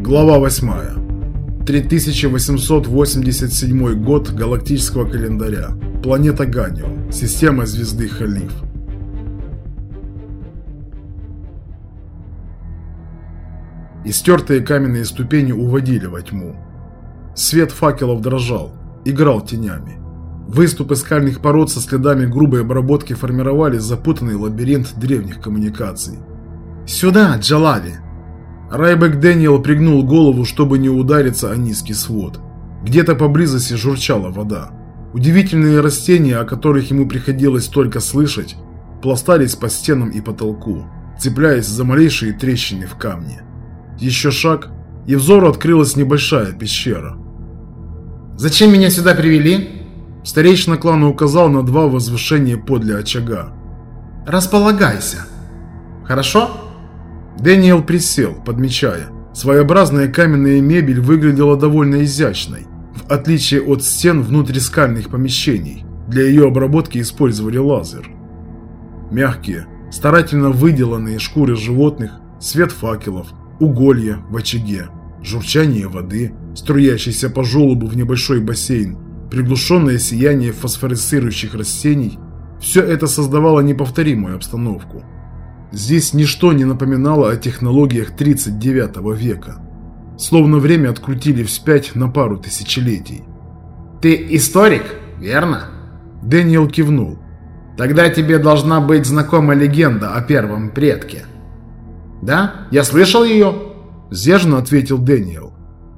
Глава 8. 3887 год галактического календаря. Планета Ганио. Система звезды Халиф. Истертые каменные ступени уводили во тьму. Свет факелов дрожал, играл тенями. Выступы скальных пород со следами грубой обработки формировали запутанный лабиринт древних коммуникаций. «Сюда, Джалави!» Райбек Дэниел пригнул голову, чтобы не удариться о низкий свод. Где-то поблизости журчала вода. Удивительные растения, о которых ему приходилось только слышать, пластались по стенам и потолку, цепляясь за малейшие трещины в камне. Еще шаг, и взору открылась небольшая пещера. «Зачем меня сюда привели?» Старейшина клана указал на два возвышения подле очага. «Располагайся. Хорошо?» Дэниел присел, подмечая. Своеобразная каменная мебель выглядела довольно изящной, в отличие от стен внутрискальных помещений. Для ее обработки использовали лазер. Мягкие, старательно выделанные шкуры животных, свет факелов, уголья в очаге, журчание воды, струящейся по желобу в небольшой бассейн, приглушенное сияние фосфорицирующих растений – все это создавало неповторимую обстановку. Здесь ничто не напоминало о технологиях 39 века. Словно время открутили вспять на пару тысячелетий. «Ты историк, верно?» Дэниел кивнул. «Тогда тебе должна быть знакома легенда о первом предке». «Да? Я слышал ее?» Сдержанно ответил Дэниел.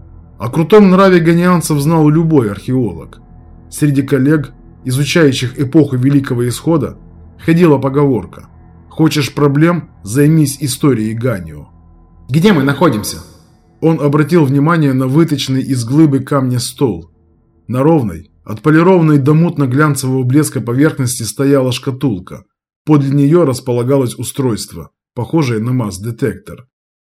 О крутом нраве ганианцев знал любой археолог. Среди коллег, изучающих эпоху Великого Исхода, ходила поговорка: «Хочешь проблем? Займись историей Ганио». «Где мы находимся?» Он обратил внимание на выточенный из глыбы камня стол. На ровной, отполированной до мутно-глянцевого блеска поверхности стояла шкатулка. Подле нее располагалось устройство, похожее на масс-детектор.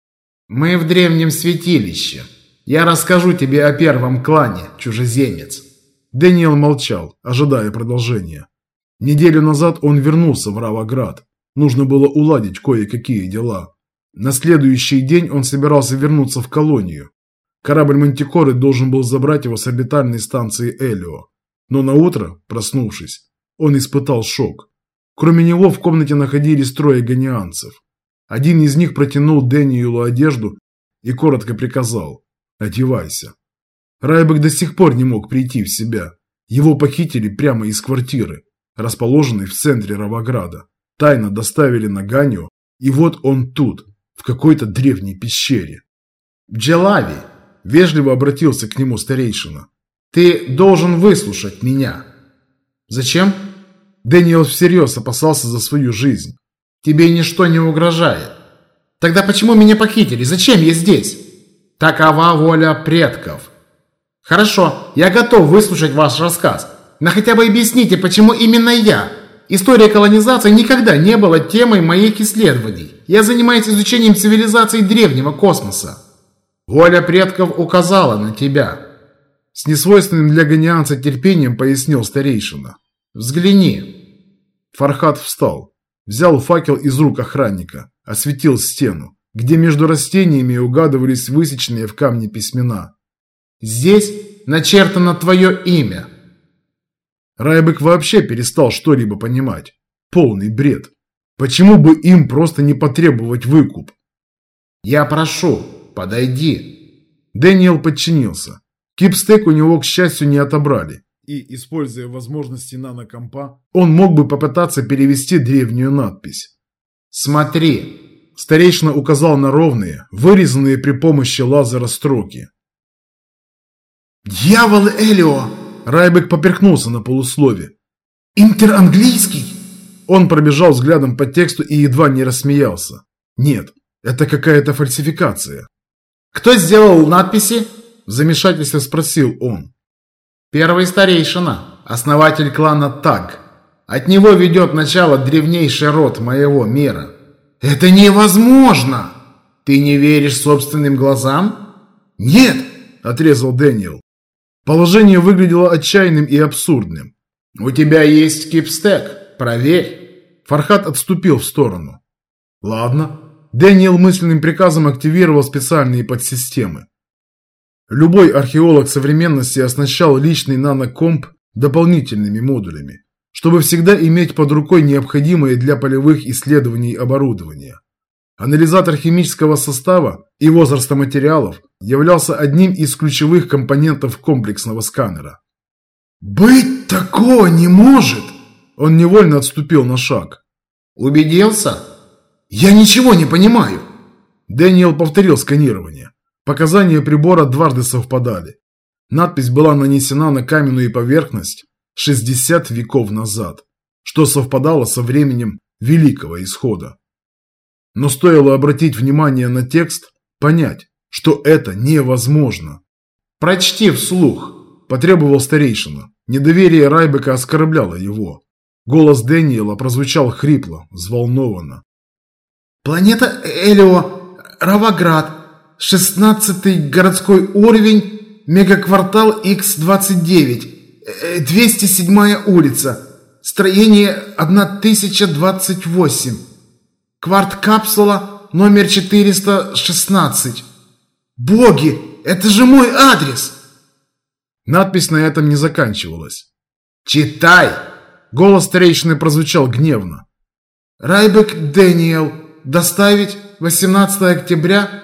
«Мы в древнем святилище. Я расскажу тебе о первом клане, чужеземец». Дэниел молчал, ожидая продолжения. Неделю назад он вернулся в Раваград. Нужно было уладить кое-какие дела. На следующий день он собирался вернуться в колонию. Корабль Мантикоры должен был забрать его с орбитальной станции Элио. Но наутро, проснувшись, он испытал шок. Кроме него в комнате находились трое ганианцев. Один из них протянул Дэниелу одежду и коротко приказал: «Одевайся». Райбек до сих пор не мог прийти в себя. Его похитили прямо из квартиры, расположенной в центре Раваграда. Тайно доставили на Ганио, и вот он тут, в какой-то древней пещере. «Джалави», – вежливо обратился к нему старейшина, – «ты должен выслушать меня». «Зачем?» Дэниел всерьез опасался за свою жизнь. «Тебе ничто не угрожает». «Тогда почему меня похитили? Зачем я здесь?» «Такова воля предков». «Хорошо, я готов выслушать ваш рассказ, но хотя бы объясните, почему именно я? История колонизации никогда не была темой моих исследований. Я занимаюсь изучением цивилизаций древнего космоса. Воля предков указала на тебя». С несвойственным для ганианца терпением пояснил старейшина. «Взгляни». Фархад встал, взял факел из рук охранника, осветил стену, где между растениями угадывались высеченные в камне письмена. «Здесь начертано твое имя». Райбек вообще перестал что-либо понимать. Полный бред. Почему бы им просто не потребовать выкуп? «Я прошу, подойди». Дэниел подчинился. Кипстек у него, к счастью, не отобрали. И, используя возможности нанокомпа, он мог бы попытаться перевести древнюю надпись. «Смотри». Старейшина указал на ровные, вырезанные при помощи лазера строки. «Дьяволы Элио!» Райбек поперхнулся на полуслове. «Интеранглийский?» Он пробежал взглядом по тексту и едва не рассмеялся. Нет, это какая-то фальсификация. «Кто сделал надписи?» В замешательстве спросил он. «Первый старейшина, основатель клана Таг. От него ведет начало древнейший род моего мира». «Это невозможно!» «Ты не веришь собственным глазам?» «Нет!» – отрезал Дэниел. Положение выглядело отчаянным и абсурдным. «У тебя есть кипстек, проверь». Фархад отступил в сторону. «Ладно». Дэниел мысленным приказом активировал специальные подсистемы. Любой археолог современности оснащал личный нанокомп дополнительными модулями, чтобы всегда иметь под рукой необходимое для полевых исследований оборудование. Анализатор химического состава и возраста материалов являлся одним из ключевых компонентов комплексного сканера. «Быть такого не может!» Он невольно отступил на шаг. «Убедился? Я ничего не понимаю!» Дэниел повторил сканирование. Показания прибора дважды совпадали. Надпись была нанесена на каменную поверхность 60 веков назад, что совпадало со временем Великого Исхода. Но стоило обратить внимание на текст, понять, что это невозможно. «Прочти вслух», – потребовал старейшина. Недоверие Райбека оскорбляло его. Голос Дэниела прозвучал хрипло, взволнованно. «Планета Элио, Раваград, 16-й городской уровень, мегаквартал Х-29, 207-я улица, строение 1028, кварт-капсула номер 416. Боги, это же мой адрес!» Надпись на этом не заканчивалась. «Читай!» Голос старейшины прозвучал гневно. «Райбек Дэниел, доставить 18 октября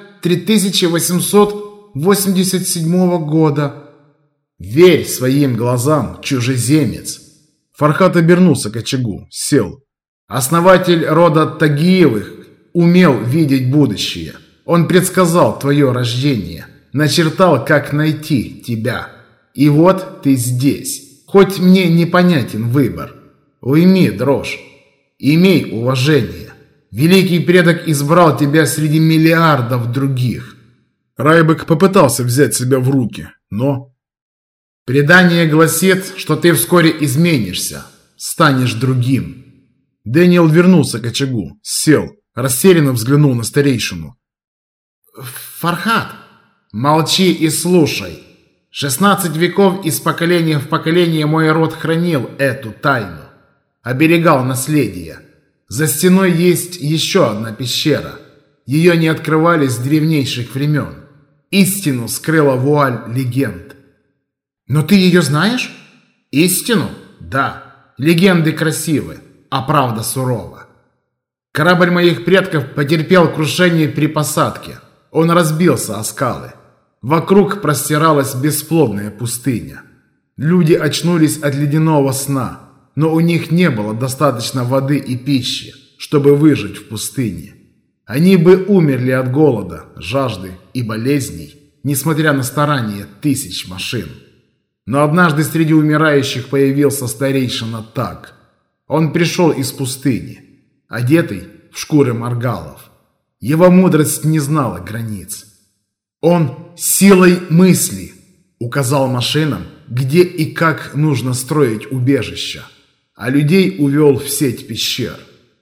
3887 года». «Верь своим глазам, чужеземец!» Фархат обернулся к очагу, сел. «Основатель рода Тагиевых умел видеть будущее. Он предсказал твое рождение, начертал, как найти тебя. И вот ты здесь. Хоть мне непонятен выбор. Уйми дрожь. Имей уважение. Великий предок избрал тебя среди миллиардов других». Райбек попытался взять себя в руки, но... «Предание гласит, что ты вскоре изменишься, станешь другим». Дэниел вернулся к очагу, сел, растерянно взглянул на старейшину. «Фархат, молчи и слушай. 16 веков из поколения в поколение мой род хранил эту тайну, оберегал наследие. За стеной есть еще одна пещера. Ее не открывали с древнейших времен. Истину скрыла вуаль легенд». «Но ты ее знаешь?» «Истину? Да. Легенды красивы, а правда сурова. Корабль моих предков потерпел крушение при посадке. Он разбился о скалы. Вокруг простиралась бесплодная пустыня. Люди очнулись от ледяного сна, но у них не было достаточно воды и пищи, чтобы выжить в пустыне. Они бы умерли от голода, жажды и болезней, несмотря на старания тысяч машин. Но однажды среди умирающих появился старейшина Так. Он пришел из пустыни, одетый в шкуры маргалов. Его мудрость не знала границ. Он силой мысли указал машинам, где и как нужно строить убежища, а людей увел в сеть пещер.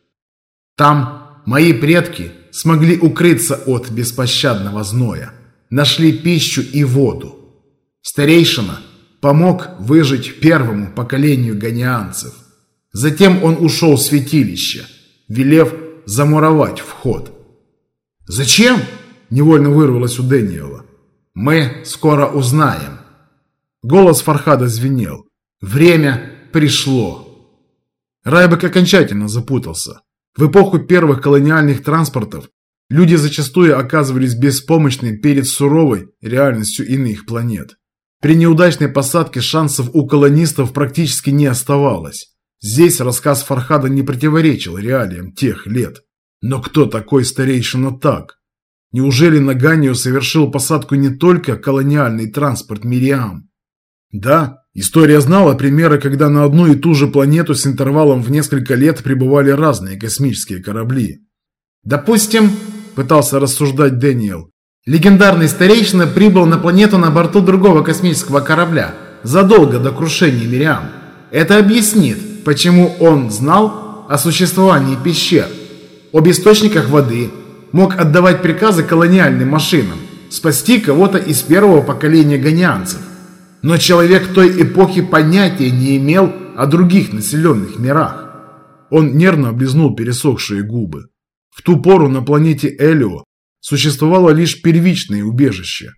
Там мои предки смогли укрыться от беспощадного зноя, нашли пищу и воду. Старейшина помог выжить первому поколению ганианцев. Затем он ушел в святилище, велев замуровать вход. «Зачем?» – невольно вырвалось у Дэниела. «Мы скоро узнаем». Голос Фархада звенел. «Время пришло». Райбек окончательно запутался. В эпоху первых колониальных транспортов люди зачастую оказывались беспомощны перед суровой реальностью иных планет. При неудачной посадке шансов у колонистов практически не оставалось. Здесь рассказ Фархада не противоречил реалиям тех лет. Но кто такой старейшина Так? Неужели на Ганию совершил посадку не только колониальный транспорт Мириам? Да, история знала примеры, когда на одну и ту же планету с интервалом в несколько лет прибывали разные космические корабли. «Допустим, — пытался рассуждать Дэниел, — легендарный старейшина прибыл на планету на борту другого космического корабля задолго до крушения Мириам. Это объяснит, почему он знал о существовании пещер, об источниках воды, мог отдавать приказы колониальным машинам, спасти кого-то из первого поколения ганианцев. Но человек той эпохи понятия не имел о других населенных мирах». Он нервно облизнул пересохшие губы. В ту пору на планете Элио существовало лишь первичное убежище.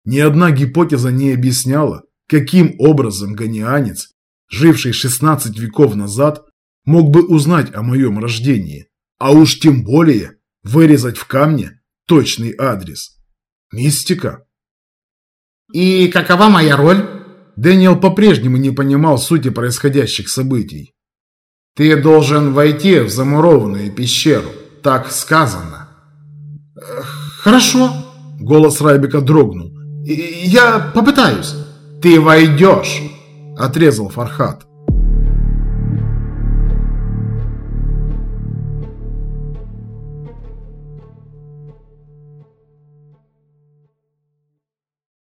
Ни одна гипотеза не объясняла, каким образом ганианец, живший 16 веков назад, мог бы узнать о моем рождении, а уж тем более вырезать в камне точный адрес. Мистика. И какова моя роль? Дэниел по-прежнему не понимал сути происходящих событий. Ты должен войти в замурованную пещеру, так сказано. Хорошо. Голос Райбека дрогнул. Я попытаюсь. Ты войдешь, отрезал Фархад.